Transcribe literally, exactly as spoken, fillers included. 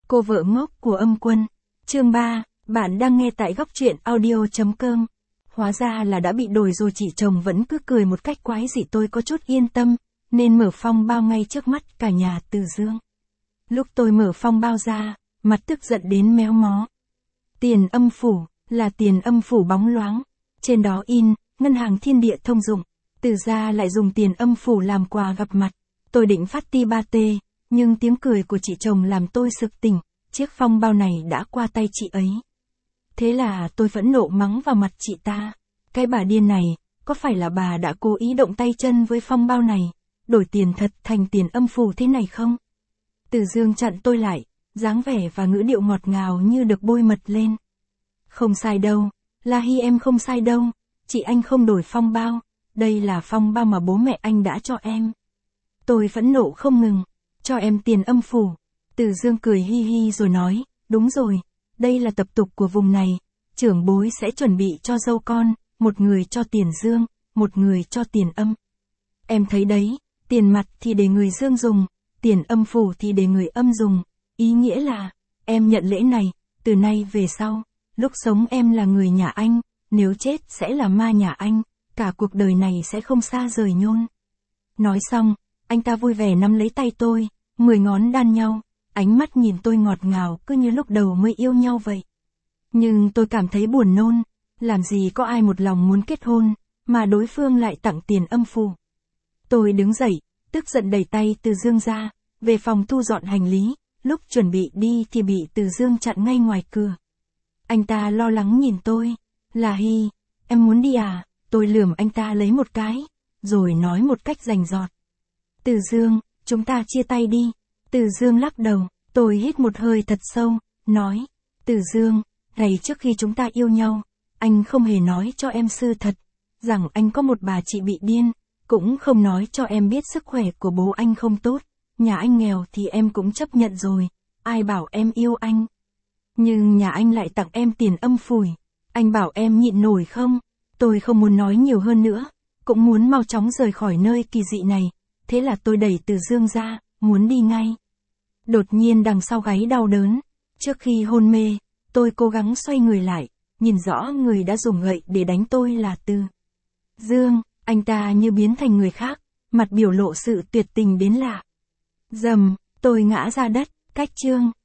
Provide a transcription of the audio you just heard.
Cô vợ ngốc của Âm Quân. Chương ba, bạn đang nghe tại góc truyện audio chấm com. Hóa ra là đã bị đổi rồi, chị chồng vẫn cứ cười một cách quái dị. Tôi có chút yên tâm, nên mở phong bao ngay trước mắt cả nhà Từ Dương. Lúc tôi mở phong bao ra, mặt tức giận đến méo mó. Tiền âm phủ, là tiền âm phủ bóng loáng. Trên đó in, ngân hàng Thiên Địa thông dụng. Từ gia lại dùng tiền âm phủ làm quà gặp mặt. Tôi định phát ti ba tê, nhưng tiếng cười của chị chồng làm tôi sực tỉnh. Chiếc phong bao này đã qua tay chị ấy. Thế là tôi phẫn nộ mắng vào mặt chị ta. Cái bà điên này, có phải là bà đã cố ý động tay chân với phong bao này, đổi tiền thật thành tiền âm phủ thế này không? Từ Dương chặn tôi lại, dáng vẻ và ngữ điệu ngọt ngào như được bôi mật lên. Không sai đâu, La Hy em không sai đâu, chị anh không đổi phong bao, đây là phong bao mà bố mẹ anh đã cho em. Tôi phẫn nộ không ngừng, cho em tiền âm phủ. Từ Dương cười hi hi rồi nói, đúng rồi, đây là tập tục của vùng này, trưởng bối sẽ chuẩn bị cho dâu con, một người cho tiền dương, một người cho tiền âm. Em thấy đấy, tiền mặt thì để người dương dùng, tiền âm phủ thì để người âm dùng, ý nghĩa là, em nhận lễ này, từ nay về sau, lúc sống em là người nhà anh, nếu chết sẽ là ma nhà anh, cả cuộc đời này sẽ không xa rời nhôn. Nói xong, anh ta vui vẻ nắm lấy tay tôi, mười ngón đan nhau, ánh mắt nhìn tôi ngọt ngào cứ như lúc đầu mới yêu nhau vậy. Nhưng tôi cảm thấy buồn nôn, làm gì có ai một lòng muốn kết hôn, mà đối phương lại tặng tiền âm phủ. Tôi đứng dậy, tức giận đẩy tay Từ Dương ra, về phòng thu dọn hành lý, lúc chuẩn bị đi thì bị Từ Dương chặn ngay ngoài cửa. Anh ta lo lắng nhìn tôi, là Hy, em muốn đi à? Tôi lườm anh ta lấy một cái, rồi nói một cách rành rọt. Từ Dương, chúng ta chia tay đi. Từ Dương lắc đầu, tôi hít một hơi thật sâu, nói, Từ Dương, ngày trước khi chúng ta yêu nhau, anh không hề nói cho em sự thật, rằng anh có một bà chị bị điên, cũng không nói cho em biết sức khỏe của bố anh không tốt, nhà anh nghèo thì em cũng chấp nhận rồi, ai bảo em yêu anh. Nhưng nhà anh lại tặng em tiền âm phủi, anh bảo em nhịn nổi không? Tôi không muốn nói nhiều hơn nữa, cũng muốn mau chóng rời khỏi nơi kỳ dị này, thế là tôi đẩy Từ Dương ra, muốn đi ngay. Đột nhiên đằng sau gáy đau đớn, trước khi hôn mê, tôi cố gắng xoay người lại, nhìn rõ người đã dùng gậy để đánh tôi là Từ Dương, anh ta như biến thành người khác, mặt biểu lộ sự tuyệt tình đến lạ. Dầm, tôi ngã ra đất, cách chương.